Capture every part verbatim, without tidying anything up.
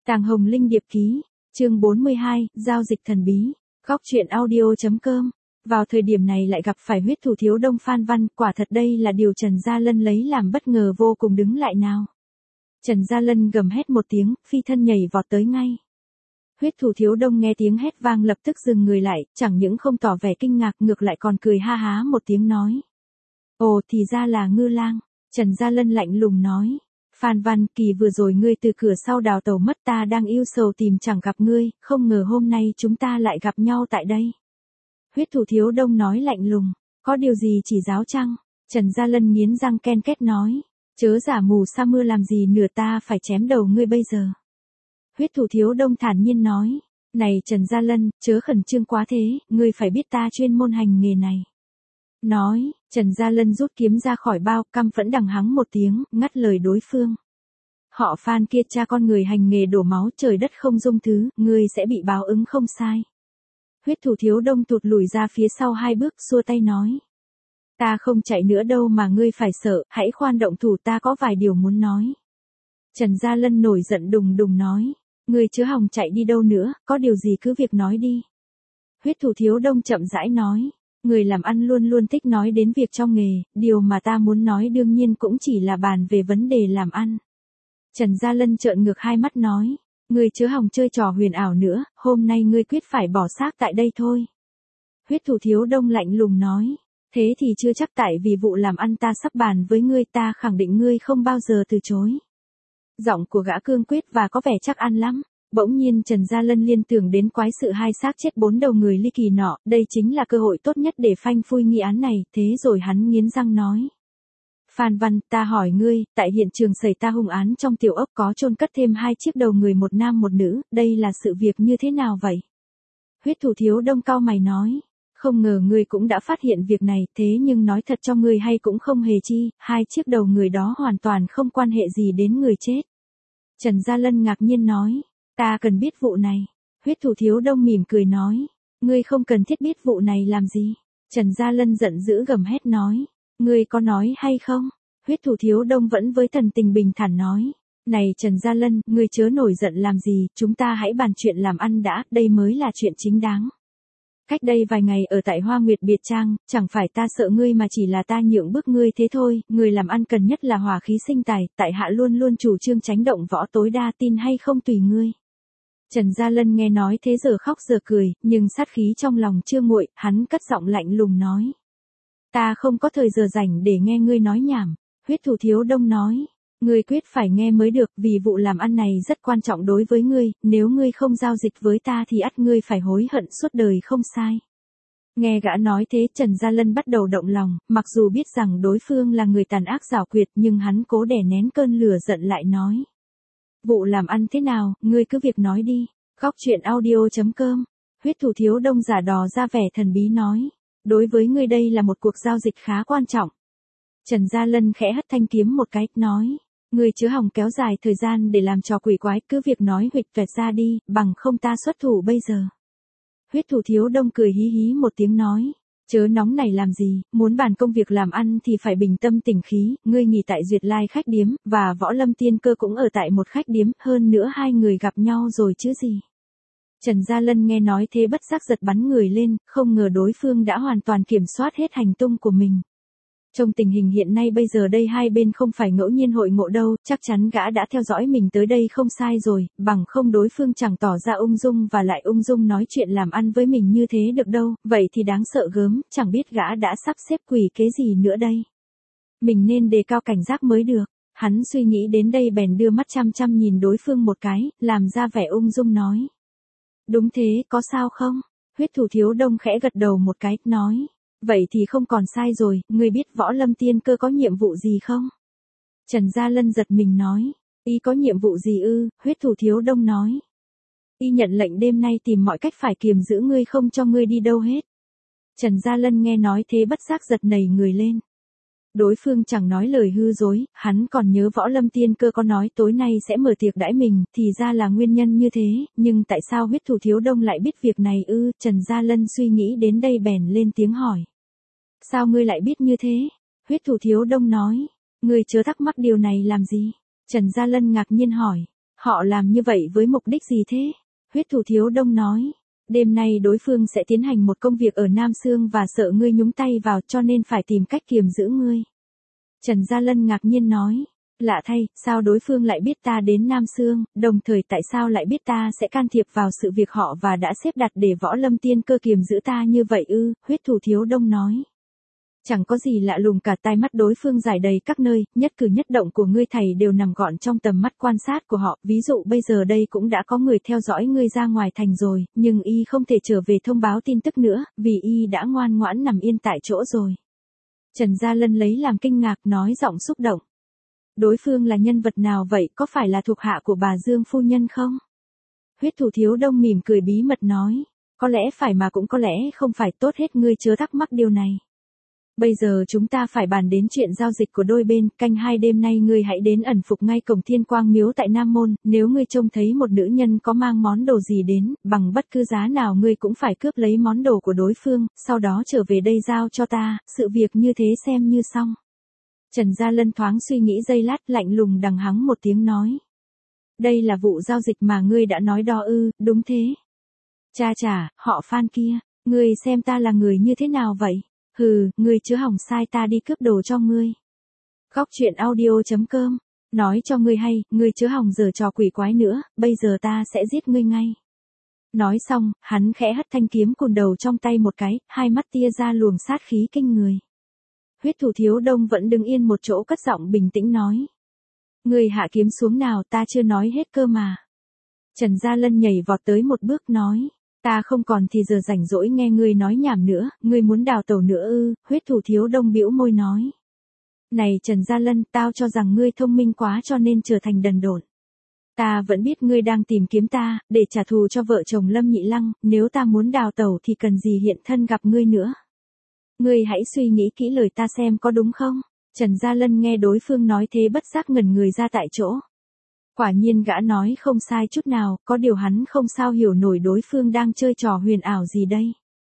Tàng Hồng Linh Điệp Ký, chương bốn mươi hai, Giao dịch thần bí, góc truyện audio.com. Vào thời điểm này lại gặp phải huyết thủ thiếu đông Phan Văn, quả thật đây là điều Trần Gia Lân lấy làm bất ngờ vô cùng đứng lại nào. Trần Gia Lân gầm hét một tiếng, phi thân nhảy vọt tới ngay. Huyết thủ thiếu đông nghe tiếng hét vang lập tức dừng người lại, chẳng những không tỏ vẻ kinh ngạc ngược lại còn cười ha há một tiếng nói. Ồ thì ra là Ngư Lang, Trần Gia Lân lạnh lùng nói. Phan Văn, kỳ vừa rồi ngươi từ cửa sau đào tẩu mất, ta đang ưu sầu tìm chẳng gặp ngươi, không ngờ hôm nay chúng ta lại gặp nhau tại đây. Huyết thủ thiếu đông nói lạnh lùng, có điều gì chỉ giáo chăng? Trần Gia Lân nghiến răng ken két nói, chớ giả mù sa mưa làm gì nửa, ta phải chém đầu ngươi bây giờ. Huyết thủ thiếu đông thản nhiên nói, này Trần Gia Lân, chớ khẩn trương quá thế, ngươi phải biết ta chuyên môn hành nghề này. Nói, Trần Gia Lân rút kiếm ra khỏi bao, căm phẫn đằng hắng một tiếng, ngắt lời đối phương. Họ Phan kia cha con người hành nghề đổ máu, trời đất không dung thứ, ngươi sẽ bị báo ứng không sai. Huyết thủ thiếu đông tụt lùi ra phía sau hai bước, xua tay nói. Ta không chạy nữa đâu mà ngươi phải sợ, hãy khoan động thủ, ta có vài điều muốn nói. Trần Gia Lân nổi giận đùng đùng nói, ngươi chớ hòng chạy đi đâu nữa, có điều gì cứ việc nói đi. Huyết thủ thiếu đông chậm rãi nói. Người làm ăn luôn luôn thích nói đến việc trong nghề, điều mà ta muốn nói đương nhiên cũng chỉ là bàn về vấn đề làm ăn. Trần Gia Lân trợn ngược hai mắt nói, ngươi chớ hòng chơi trò huyền ảo nữa, hôm nay ngươi quyết phải bỏ xác tại đây thôi. Huyết thủ thiếu đông lạnh lùng nói, thế thì chưa chắc, tại vì vụ làm ăn ta sắp bàn với ngươi, ta khẳng định ngươi không bao giờ từ chối. Giọng của gã cương quyết và có vẻ chắc ăn lắm. Bỗng nhiên Trần Gia Lân liên tưởng đến quái sự hai xác chết bốn đầu người ly kỳ nọ, đây chính là cơ hội tốt nhất để phanh phui nghi án này, thế rồi hắn nghiến răng nói. Phan Văn, ta hỏi ngươi, tại hiện trường xảy ra hung án trong tiểu ốc có chôn cất thêm hai chiếc đầu người, một nam một nữ, đây là sự việc như thế nào vậy? Huyết thủ thiếu đông cau mày nói, không ngờ ngươi cũng đã phát hiện việc này, thế nhưng nói thật cho ngươi hay cũng không hề chi, hai chiếc đầu người đó hoàn toàn không quan hệ gì đến người chết. Trần Gia Lân ngạc nhiên nói. Ta cần biết vụ này. Huyết thủ thiếu đông mỉm cười nói. Ngươi không cần thiết biết vụ này làm gì. Trần Gia Lân giận dữ gầm hét nói. Ngươi có nói hay không? Huyết thủ thiếu đông vẫn với thần tình bình thản nói. Này Trần Gia Lân, ngươi chớ nổi giận làm gì, chúng ta hãy bàn chuyện làm ăn đã, đây mới là chuyện chính đáng. Cách đây vài ngày ở tại Hoa Nguyệt Biệt Trang, chẳng phải ta sợ ngươi mà chỉ là ta nhượng bước ngươi thế thôi, người làm ăn cần nhất là hòa khí sinh tài, tại hạ luôn luôn chủ trương tránh động võ tối đa, tin hay không tùy ngươi. Trần Gia Lân nghe nói thế giờ khóc giờ cười, nhưng sát khí trong lòng chưa nguội, hắn cất giọng lạnh lùng nói. Ta không có thời giờ rảnh để nghe ngươi nói nhảm. Huyết thủ thiếu đông nói. Ngươi quyết phải nghe mới được, vì vụ làm ăn này rất quan trọng đối với ngươi, nếu ngươi không giao dịch với ta thì ắt ngươi phải hối hận suốt đời không sai. Nghe gã nói thế, Trần Gia Lân bắt đầu động lòng, mặc dù biết rằng đối phương là người tàn ác giảo quyệt nhưng hắn cố đè nén cơn lửa giận lại nói. Vụ làm ăn thế nào, ngươi cứ việc nói đi. Góc truyện audio.com. Huyết thủ thiếu đông giả đò ra vẻ thần bí nói. Đối với ngươi đây là một cuộc giao dịch khá quan trọng. Trần Gia Lân khẽ hất thanh kiếm một cái, nói. Ngươi chớ hòng kéo dài thời gian để làm trò quỷ quái, cứ việc nói huỵch toẹt ra đi, bằng không ta xuất thủ bây giờ. Huyết thủ thiếu đông cười hí hí một tiếng nói. Chớ nóng này làm gì, muốn bàn công việc làm ăn thì phải bình tâm tĩnh khí, ngươi nghỉ tại Duyệt Lai khách điếm, và Võ Lâm Tiên Cơ cũng ở tại một khách điếm, hơn nữa hai người gặp nhau rồi chứ gì. Trần Gia Lân nghe nói thế bất giác giật bắn người lên, không ngờ đối phương đã hoàn toàn kiểm soát hết hành tung của mình. Trong tình hình hiện nay bây giờ đây hai bên không phải ngẫu nhiên hội ngộ đâu, chắc chắn gã đã theo dõi mình tới đây không sai rồi, bằng không đối phương chẳng tỏ ra ung dung và lại ung dung nói chuyện làm ăn với mình như thế được đâu, vậy thì đáng sợ gớm, chẳng biết gã đã sắp xếp quỷ kế gì nữa đây. Mình nên đề cao cảnh giác mới được, hắn suy nghĩ đến đây bèn đưa mắt chăm chăm nhìn đối phương một cái, làm ra vẻ ung dung nói. Đúng thế, có sao không? Huyết thủ thiếu đông khẽ gật đầu một cái, nói. Vậy thì không còn sai rồi, ngươi biết Võ Lâm Tiên Cơ có nhiệm vụ gì không? Trần Gia Lân giật mình nói. Y có nhiệm vụ gì ư? Huyết thủ thiếu đông nói. Y nhận lệnh đêm nay tìm mọi cách phải kiềm giữ ngươi không cho ngươi đi đâu hết. Trần Gia Lân nghe nói thế bất giác giật nảy người lên. Đối phương chẳng nói lời hư dối, hắn còn nhớ Võ Lâm Tiên Cơ có nói tối nay sẽ mở tiệc đãi mình, thì ra là nguyên nhân như thế, nhưng tại sao huyết thủ thiếu đông lại biết việc này ư? Trần Gia Lân suy nghĩ đến đây bèn lên tiếng hỏi. Sao ngươi lại biết như thế? Huyết thủ thiếu đông nói. Ngươi chớ thắc mắc điều này làm gì? Trần Gia Lân ngạc nhiên hỏi. Họ làm như vậy với mục đích gì thế? Huyết thủ thiếu đông nói. Đêm nay đối phương sẽ tiến hành một công việc ở Nam Sương và sợ ngươi nhúng tay vào cho nên phải tìm cách kiềm giữ ngươi. Trần Gia Lân ngạc nhiên nói. Lạ thay, sao đối phương lại biết ta đến Nam Sương, đồng thời tại sao lại biết ta sẽ can thiệp vào sự việc họ và đã xếp đặt để Võ Lâm Tiên Cơ kiềm giữ ta như vậy ư, huyết thủ thiếu đông nói. Chẳng có gì lạ lùng cả, tai mắt đối phương giải đầy các nơi, nhất cử nhất động của ngươi thầy đều nằm gọn trong tầm mắt quan sát của họ, ví dụ bây giờ đây cũng đã có người theo dõi ngươi ra ngoài thành rồi, nhưng y không thể trở về thông báo tin tức nữa, vì y đã ngoan ngoãn nằm yên tại chỗ rồi. Trần Gia Lân lấy làm kinh ngạc nói giọng xúc động. Đối phương là nhân vật nào vậy, có phải là thuộc hạ của bà Dương phu nhân không? Huyết thủ thiếu đông mỉm cười bí mật nói, có lẽ phải mà cũng có lẽ không phải, tốt hết ngươi chớ thắc mắc điều này. Bây giờ chúng ta phải bàn đến chuyện giao dịch của đôi bên, canh hai đêm nay ngươi hãy đến ẩn phục ngay cổng Thiên Quang Miếu tại Nam Môn, nếu ngươi trông thấy một nữ nhân có mang món đồ gì đến, bằng bất cứ giá nào ngươi cũng phải cướp lấy món đồ của đối phương, sau đó trở về đây giao cho ta, sự việc như thế xem như xong. Trần Gia Lân thoáng suy nghĩ giây lát, lạnh lùng đằng hắng một tiếng nói. Đây là vụ giao dịch mà ngươi đã nói đó ư, đúng thế. Cha chả, họ Phan kia, ngươi xem ta là người như thế nào vậy? Hừ, ngươi chớ hỏng sai ta đi cướp đồ cho ngươi. Góc truyện audio chấm com, nói cho ngươi hay, ngươi chớ hỏng giở trò quỷ quái nữa, bây giờ ta sẽ giết ngươi ngay. Nói xong, hắn khẽ hất thanh kiếm cùn đầu trong tay một cái, hai mắt tia ra luồng sát khí kinh người. Huyết thủ thiếu đông vẫn đứng yên một chỗ cất giọng bình tĩnh nói. Ngươi hạ kiếm xuống nào, ta chưa nói hết cơ mà. Trần Gia Lân nhảy vọt tới một bước nói. Ta không còn thì giờ rảnh rỗi nghe ngươi nói nhảm nữa, ngươi muốn đào tẩu nữa ư, huyết thủ thiếu đông bĩu môi nói. Này Trần Gia Lân, tao cho rằng ngươi thông minh quá cho nên trở thành đần độn. Ta vẫn biết ngươi đang tìm kiếm ta, để trả thù cho vợ chồng Lâm Nhị Lăng, nếu ta muốn đào tẩu thì cần gì hiện thân gặp ngươi nữa. Ngươi hãy suy nghĩ kỹ lời ta xem có đúng không? Trần Gia Lân nghe đối phương nói thế bất giác ngẩn người ra tại chỗ. Quả nhiên gã nói không sai chút nào, có điều hắn không sao hiểu nổi đối phương đang chơi trò huyền ảo gì đây.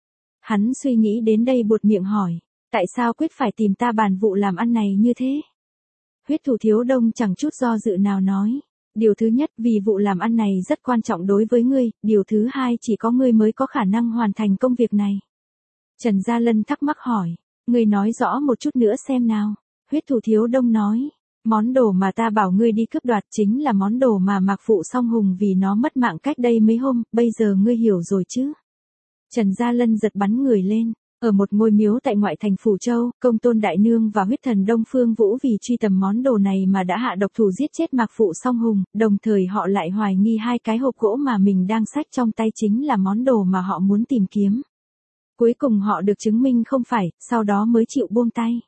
Hắn suy nghĩ đến đây buột miệng hỏi, tại sao quyết phải tìm ta bàn vụ làm ăn này như thế? Huyết thủ thiếu đông chẳng chút do dự nào nói, điều thứ nhất vì vụ làm ăn này rất quan trọng đối với ngươi, điều thứ hai chỉ có ngươi mới có khả năng hoàn thành công việc này. Trần Gia Lân thắc mắc hỏi, ngươi nói rõ một chút nữa xem nào. Huyết thủ thiếu đông nói. Món đồ mà ta bảo ngươi đi cướp đoạt chính là món đồ mà Mạc Phụ Song Hùng vì nó mất mạng cách đây mấy hôm, bây giờ ngươi hiểu rồi chứ? Trần Gia Lân giật bắn người lên, ở một ngôi miếu tại ngoại thành Phủ Châu, Công Tôn Đại Nương và huyết thần Đông Phương Vũ vì truy tầm món đồ này mà đã hạ độc thủ giết chết Mạc Phụ Song Hùng, đồng thời họ lại hoài nghi hai cái hộp gỗ mà mình đang xách trong tay chính là món đồ mà họ muốn tìm kiếm. Cuối cùng họ được chứng minh không phải, sau đó mới chịu buông tay.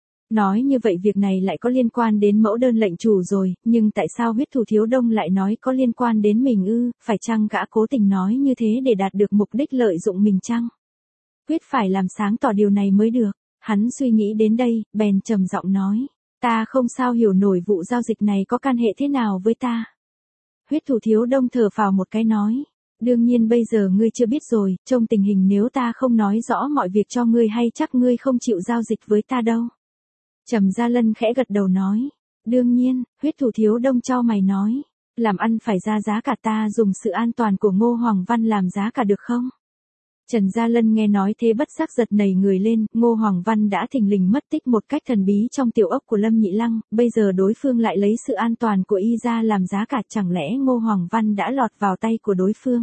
Nói như vậy việc này lại có liên quan đến mẫu đơn lệnh chủ rồi, nhưng tại sao huyết thủ thiếu đông lại nói có liên quan đến mình ư, phải chăng gã cố tình nói như thế để đạt được mục đích lợi dụng mình chăng? Quyết phải làm sáng tỏ điều này mới được, hắn suy nghĩ đến đây, bèn trầm giọng nói, ta không sao hiểu nổi vụ giao dịch này có can hệ thế nào với ta. Huyết thủ thiếu đông thở phào một cái nói, đương nhiên bây giờ ngươi chưa biết rồi, trong tình hình nếu ta không nói rõ mọi việc cho ngươi hay chắc ngươi không chịu giao dịch với ta đâu. Trầm Gia Lân khẽ gật đầu nói, đương nhiên, huyết thủ thiếu đông chau mày nói, làm ăn phải ra giá cả, ta dùng sự an toàn của Ngô Hoàng Văn làm giá cả được không? Trần Gia Lân nghe nói thế bất giác giật nảy người lên, Ngô Hoàng Văn đã thình lình mất tích một cách thần bí trong tiểu ốc của Lâm Nhị Lăng, bây giờ đối phương lại lấy sự an toàn của y ra làm giá cả, chẳng lẽ Ngô Hoàng Văn đã lọt vào tay của đối phương?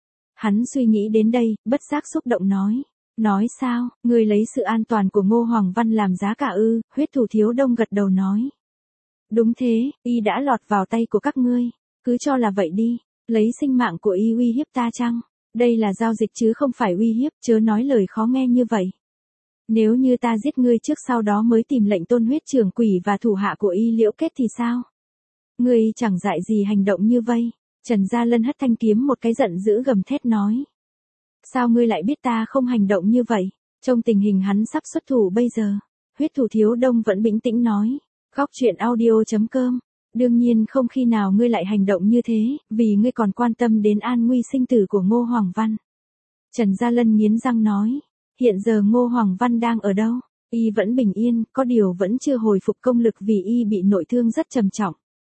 Hắn suy nghĩ đến đây, bất giác xúc động nói. Nói sao, ngươi lấy sự an toàn của Ngô Hoàng Văn làm giá cả ư, huyết thủ thiếu đông gật đầu nói. Đúng thế, y đã lọt vào tay của các ngươi, cứ cho là vậy đi, lấy sinh mạng của y uy hiếp ta chăng? Đây là giao dịch chứ không phải uy hiếp, chớ nói lời khó nghe như vậy. Nếu như ta giết ngươi trước sau đó mới tìm lệnh tôn huyết trưởng quỷ và thủ hạ của y liễu kết thì sao? Ngươi chẳng dại gì hành động như vây. Trần Gia Lân hất thanh kiếm một cái giận dữ gầm thét nói. Sao ngươi lại biết ta không hành động như vậy? Trong tình hình hắn sắp xuất thủ bây giờ, huyết thủ thiếu đông vẫn bình tĩnh nói. Góc truyện audio chấm com. Đương nhiên không khi nào ngươi lại hành động như thế, vì ngươi còn quan tâm đến an nguy sinh tử của Ngô Hoàng Văn. Trần Gia Lân nghiến răng nói. Hiện giờ Ngô Hoàng Văn đang ở đâu? Y vẫn bình yên, có điều vẫn chưa hồi phục công lực vì y bị nội thương rất trầm trọng.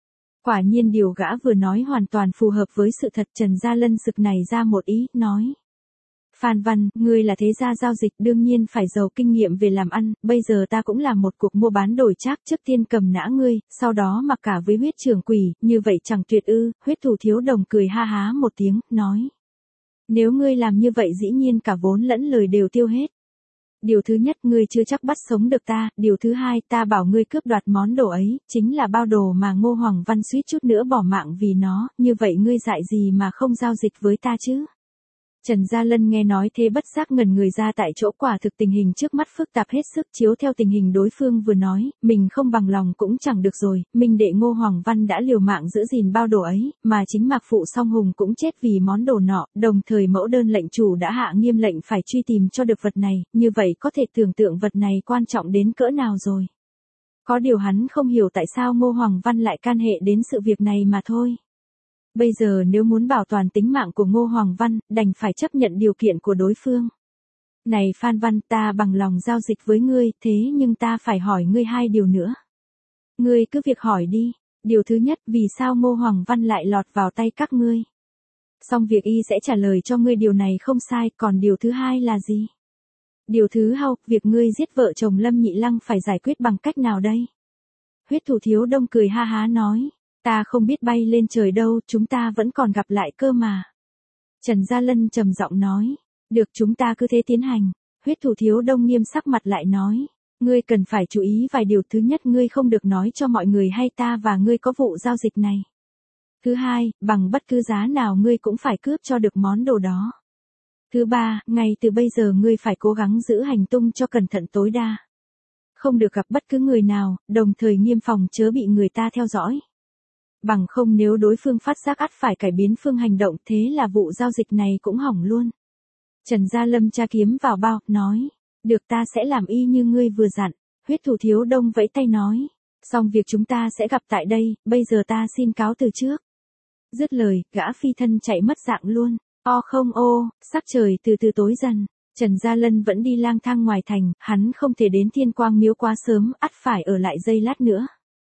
Quả nhiên điều gã vừa nói hoàn toàn phù hợp với sự thật. Trần Gia Lân sực này ra một ý, nói. Phan Văn, ngươi là thế gia giao dịch đương nhiên phải giàu kinh nghiệm về làm ăn, bây giờ ta cũng làm một cuộc mua bán đổi trác, trước tiên cầm nã ngươi, sau đó mặc cả với huyết trưởng quỷ, như vậy chẳng tuyệt ư? Huyết thủ thiếu đồng cười ha há một tiếng, nói. Nếu ngươi làm như vậy dĩ nhiên cả vốn lẫn lời đều tiêu hết. Điều thứ nhất, ngươi chưa chắc bắt sống được ta, điều thứ hai, ta bảo ngươi cướp đoạt món đồ ấy, chính là bao đồ mà Ngô Hoàng Văn suýt chút nữa bỏ mạng vì nó, như vậy ngươi dại gì mà không giao dịch với ta chứ? Trần Gia Lân nghe nói thế bất giác ngẩn người ra tại chỗ, quả thực tình hình trước mắt phức tạp hết sức, chiếu theo tình hình đối phương vừa nói, mình không bằng lòng cũng chẳng được rồi, minh đệ Ngô Hoàng Văn đã liều mạng giữ gìn bao đồ ấy, mà chính Mạc Phụ Song Hùng cũng chết vì món đồ nọ, đồng thời mẫu đơn lệnh chủ đã hạ nghiêm lệnh phải truy tìm cho được vật này, như vậy có thể tưởng tượng vật này quan trọng đến cỡ nào rồi. Có điều hắn không hiểu tại sao Ngô Hoàng Văn lại can hệ đến sự việc này mà thôi. Bây giờ nếu muốn bảo toàn tính mạng của Ngô Hoàng Văn, đành phải chấp nhận điều kiện của đối phương. Này Phan Văn, ta bằng lòng giao dịch với ngươi, thế nhưng ta phải hỏi ngươi hai điều nữa. Ngươi cứ việc hỏi đi. Điều thứ nhất, vì sao Ngô Hoàng Văn lại lọt vào tay các ngươi? Xong việc y sẽ trả lời cho ngươi điều này không sai, còn điều thứ hai là gì? Điều thứ hai, việc ngươi giết vợ chồng Lâm Nhị Lăng phải giải quyết bằng cách nào đây? Huyết thủ thiếu đông cười ha há nói. Ta không biết bay lên trời đâu, chúng ta vẫn còn gặp lại cơ mà. Trần Gia Lân trầm giọng nói. Được, chúng ta cứ thế tiến hành. Huyết thủ thiếu đông nghiêm sắc mặt lại nói. Ngươi cần phải chú ý vài điều. Thứ nhất, ngươi không được nói cho mọi người hay ta và ngươi có vụ giao dịch này. Thứ hai, bằng bất cứ giá nào ngươi cũng phải cướp cho được món đồ đó. Thứ ba, ngay từ bây giờ ngươi phải cố gắng giữ hành tung cho cẩn thận tối đa. Không được gặp bất cứ người nào, đồng thời nghiêm phòng chớ bị người ta theo dõi. Bằng không nếu đối phương phát giác ắt phải cải biến phương hành động, thế là vụ giao dịch này cũng hỏng luôn. Trần Gia Lâm tra kiếm vào bao, nói. Được, ta sẽ làm y như ngươi vừa dặn. Huyết thủ thiếu đông vẫy tay nói. Xong việc chúng ta sẽ gặp tại đây, bây giờ ta xin cáo từ trước. Dứt lời, gã phi thân chạy mất dạng luôn. O không ô, sắc trời từ từ tối dần. Trần Gia Lân vẫn đi lang thang ngoài thành, hắn không thể đến Thiên Quang Miếu quá sớm, ắt phải ở lại giây lát nữa.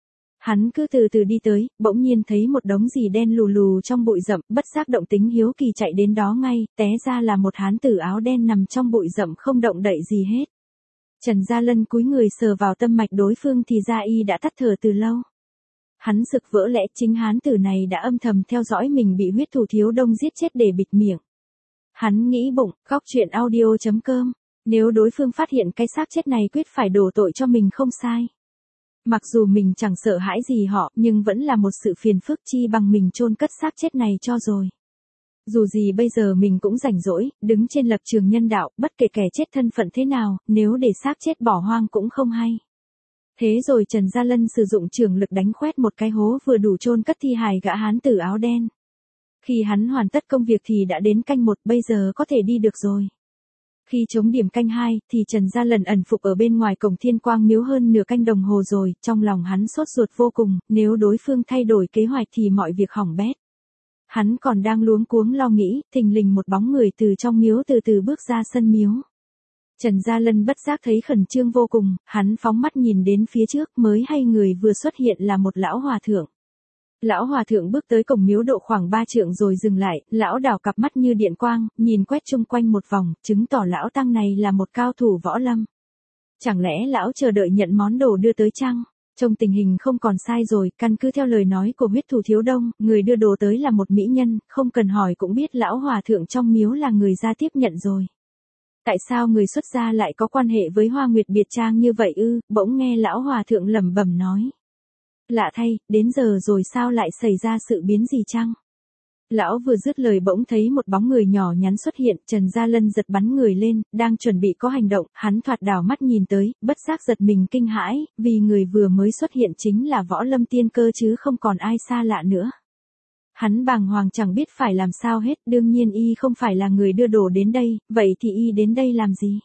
Hắn cứ từ từ đi tới, bỗng nhiên thấy một đống gì đen lù lù trong bụi rậm, bất giác động tính hiếu kỳ chạy đến đó ngay, té ra là một hán tử áo đen nằm trong bụi rậm không động đậy gì hết. Trần Gia Lân cúi người sờ vào tâm mạch đối phương thì ra y đã tắt thở từ lâu. Hắn sực vỡ lẽ chính hán tử này đã âm thầm theo dõi mình bị huyết thủ thiếu đông giết chết để bịt miệng. Hắn nghĩ bụng, góc truyện audio chấm com, nếu đối phương phát hiện cái xác chết này quyết phải đổ tội cho mình không sai. Mặc dù mình chẳng sợ hãi gì họ, nhưng vẫn là một sự phiền phức, chi bằng mình chôn cất xác chết này cho rồi. Dù gì bây giờ mình cũng rảnh rỗi, đứng trên lập trường nhân đạo, bất kể kẻ chết thân phận thế nào, nếu để xác chết bỏ hoang cũng không hay. Thế rồi Trần Gia Lân sử dụng trường lực đánh khoét một cái hố vừa đủ chôn cất thi hài gã hán tử áo đen. Khi hắn hoàn tất công việc thì đã đến canh một, bây giờ có thể đi được rồi. Khi chống điểm canh hai, thì Trần Gia Lân ẩn phục ở bên ngoài cổng Thiên Quang Miếu hơn nửa canh đồng hồ rồi, trong lòng hắn sốt ruột vô cùng, nếu đối phương thay đổi kế hoạch thì mọi việc hỏng bét. Hắn còn đang luống cuống lo nghĩ, thình lình một bóng người từ trong miếu từ từ bước ra sân miếu. Trần Gia Lân bất giác thấy khẩn trương vô cùng, hắn phóng mắt nhìn đến phía trước mới hay người vừa xuất hiện là một lão hòa thượng. Lão hòa thượng bước tới cổng miếu độ khoảng ba trượng rồi dừng lại, lão đảo cặp mắt như điện quang, nhìn quét chung quanh một vòng, chứng tỏ lão tăng này là một cao thủ võ lâm. Chẳng lẽ lão chờ đợi nhận món đồ đưa tới chăng? Trong tình hình không còn sai rồi, căn cứ theo lời nói của huyết thủ thiếu đông, người đưa đồ tới là một mỹ nhân, không cần hỏi cũng biết lão hòa thượng trong miếu là người ra tiếp nhận rồi. Tại sao người xuất gia lại có quan hệ với Hoa Nguyệt biệt trang như vậy ư? Bỗng nghe lão hòa thượng lẩm bẩm nói. Lạ thay, đến giờ rồi sao lại xảy ra sự biến gì chăng? Lão vừa dứt lời bỗng thấy một bóng người nhỏ nhắn xuất hiện, Trần Gia Lân giật bắn người lên, đang chuẩn bị có hành động, hắn thoạt đảo mắt nhìn tới, bất giác giật mình kinh hãi, vì người vừa mới xuất hiện chính là Võ Lâm Tiên Cơ chứ không còn ai xa lạ nữa. Hắn bàng hoàng chẳng biết phải làm sao hết, đương nhiên y không phải là người đưa đồ đến đây, vậy thì y đến đây làm gì?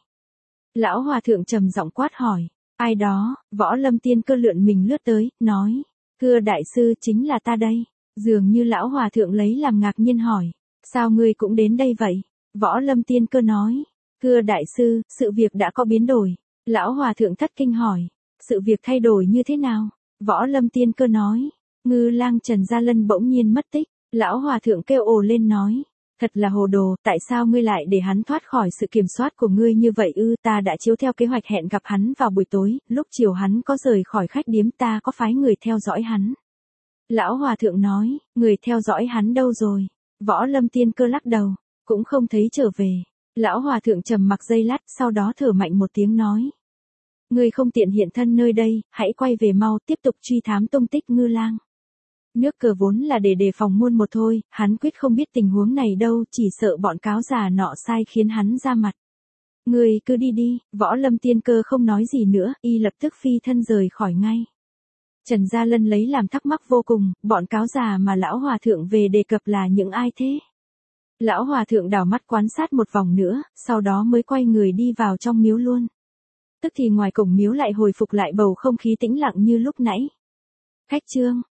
Lão hòa thượng trầm giọng quát hỏi. Ai đó? Võ Lâm Tiên Cơ lượn mình lướt tới, nói. Thưa đại sư, chính là ta đây. Dường như lão hòa thượng lấy làm ngạc nhiên hỏi. Sao ngươi cũng đến đây vậy? Võ Lâm Tiên Cơ nói. Thưa đại sư, sự việc đã có biến đổi. Lão hòa thượng thất kinh hỏi. Sự việc thay đổi như thế nào? Võ Lâm Tiên Cơ nói. Ngư Lang Trần Gia Lân bỗng nhiên mất tích, lão hòa thượng kêu ồ lên nói. Thật là hồ đồ, tại sao ngươi lại để hắn thoát khỏi sự kiểm soát của ngươi như vậy ư? Ta đã chiếu theo kế hoạch hẹn gặp hắn vào buổi tối, lúc chiều hắn có rời khỏi khách điếm, ta có phái người theo dõi hắn. Lão hòa thượng nói, người theo dõi hắn đâu rồi? Võ Lâm Tiên Cơ lắc đầu, cũng không thấy trở về. Lão hòa thượng trầm mặc giây lát, sau đó thở mạnh một tiếng nói. Ngươi không tiện hiện thân nơi đây, hãy quay về mau, tiếp tục truy thám tung tích Ngư Lang. Nước cờ vốn là để đề phòng muôn một thôi, hắn quyết không biết tình huống này đâu, chỉ sợ bọn cáo già nọ sai khiến hắn ra mặt. Ngươi cứ đi đi, Võ Lâm Tiên Cơ không nói gì nữa, y lập tức phi thân rời khỏi ngay. Trần Gia Lân lấy làm thắc mắc vô cùng, bọn cáo già mà lão hòa thượng về đề cập là những ai thế? Lão hòa thượng đảo mắt quan sát một vòng nữa, sau đó mới quay người đi vào trong miếu luôn. Tức thì ngoài cổng miếu lại hồi phục lại bầu không khí tĩnh lặng như lúc nãy. Khách trương,